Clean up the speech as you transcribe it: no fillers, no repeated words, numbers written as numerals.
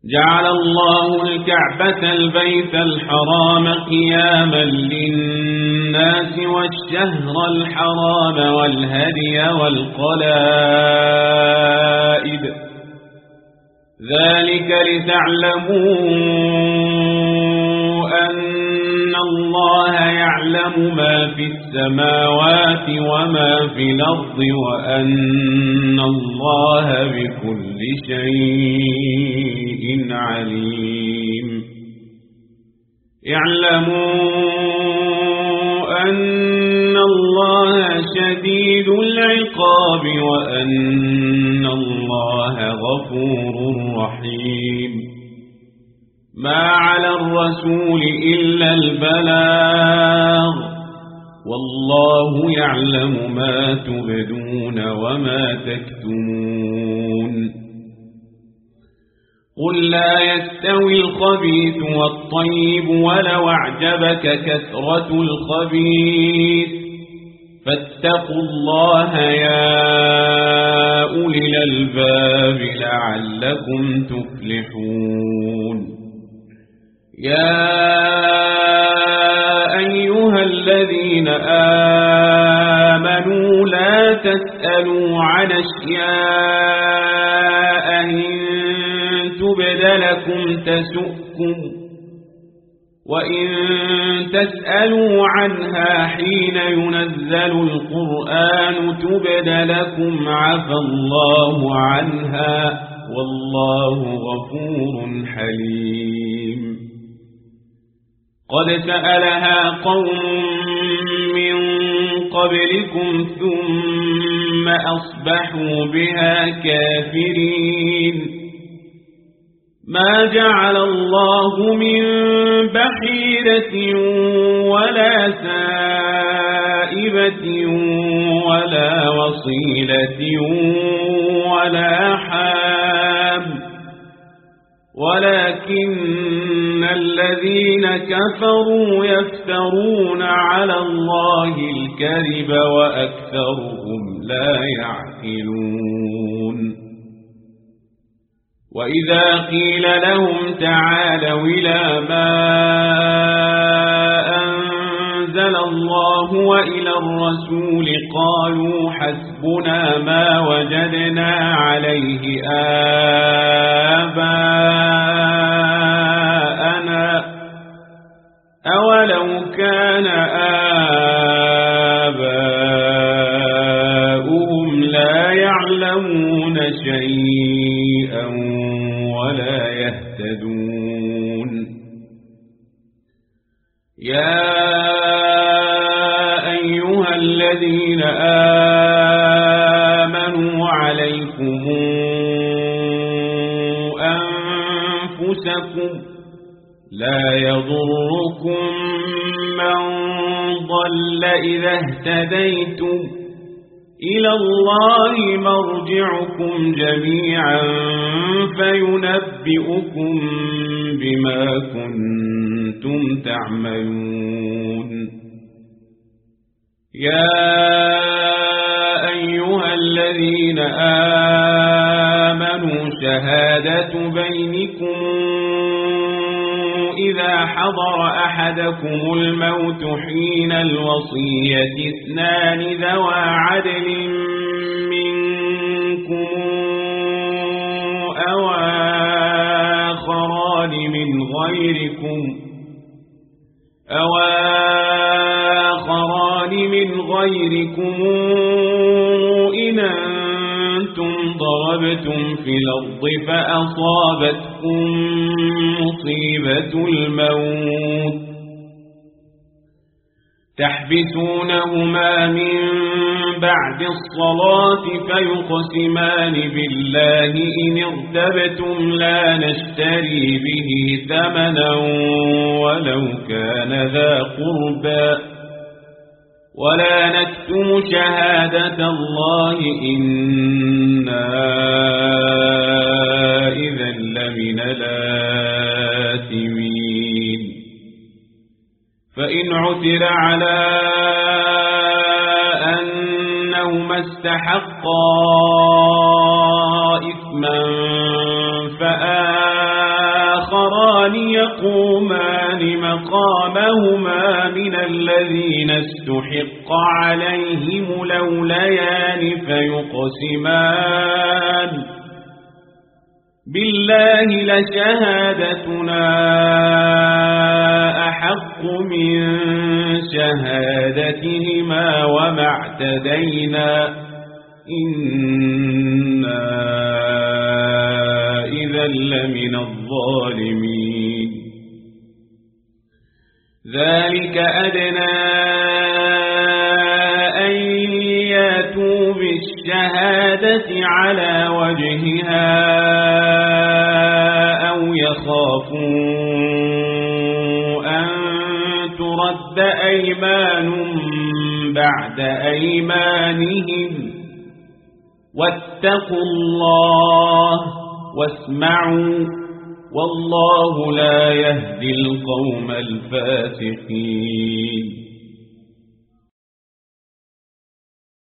جعل الله الكعبة البيت الحرام قياما للناس والشهر الحرام والهدي والقلائد ذلك لتعلموا أن الله يعلم ما في السماوات وما في الأرض وأن الله بكل شيء عليم اعلموا أن الله شديد العقاب وأن الله غفور رحيم ما على الرسول إلا البلاغ والله يعلم ما تبدون وما تكتمون قل لا يستوي الخبيث والطيب ولو أعجبك كثرة الخبيث فاتقوا الله يا أولي الألباب لعلكم تفلحون يا أيها الذين آمنوا لا تسألوا عن أشياء إن تبد لكم تسؤكم وإن تسألوا عنها حين ينزل القرآن تبد لكم عفى الله عنها والله غفور حليم قد سألها قوم من قبلكم ثم أصبحوا بها كافرين ما جعل الله من بحيرة ولا سائبة ولا وصيلة ولا حام ولكن الذين كفروا يفترون على الله الكذب وأكثرهم لا يعقلون وإذا قيل لهم تعالوا إلى ما أنزل الله وإلى الرسول قالوا حسبنا ما وجدنا عليه آباءنا أولو كان آباؤهم لا يعلمون شيئا ولا يهتدون يا أيها الذين آمنوا عليكم أنفسكم لا يضركم من ضل إذا اهتديتم إلى الله مرجعكم جميعا فينبئكم بما كنتم تعملون يا أيها الذين آمنوا شهادة بينكم إذا حضر أحدكم الموت حين الوصية اثنان ذوى عدل منكم أو آخران من غيركم إن أنتم ضربتم في الأرض فأصابتكم مصيبة الموت تحبسونهما من بعد الصلاة فيقسمان بالله إن ارتبتم لا نشتري به ثمنا ولو كان ذا قربى ولا نكتم شهادة الله إنا إذا لمن الآثمين فإن عثر على أنهما استحقا إثما فآثم آخران يقومان مقامهما من الذين استحق عليهم الأوليان فيقسمان بالله لشهادتنا أحق من شهادتهما وما اعتدينا إنا إذا لمن الظالمين ذلك أدنى أن ياتوا بالشهادة على وجهها أو يخافوا أن ترد أيمان بعد أيمانهم واتقوا الله واسمعوا والله لا يهدي القوم الفاسقين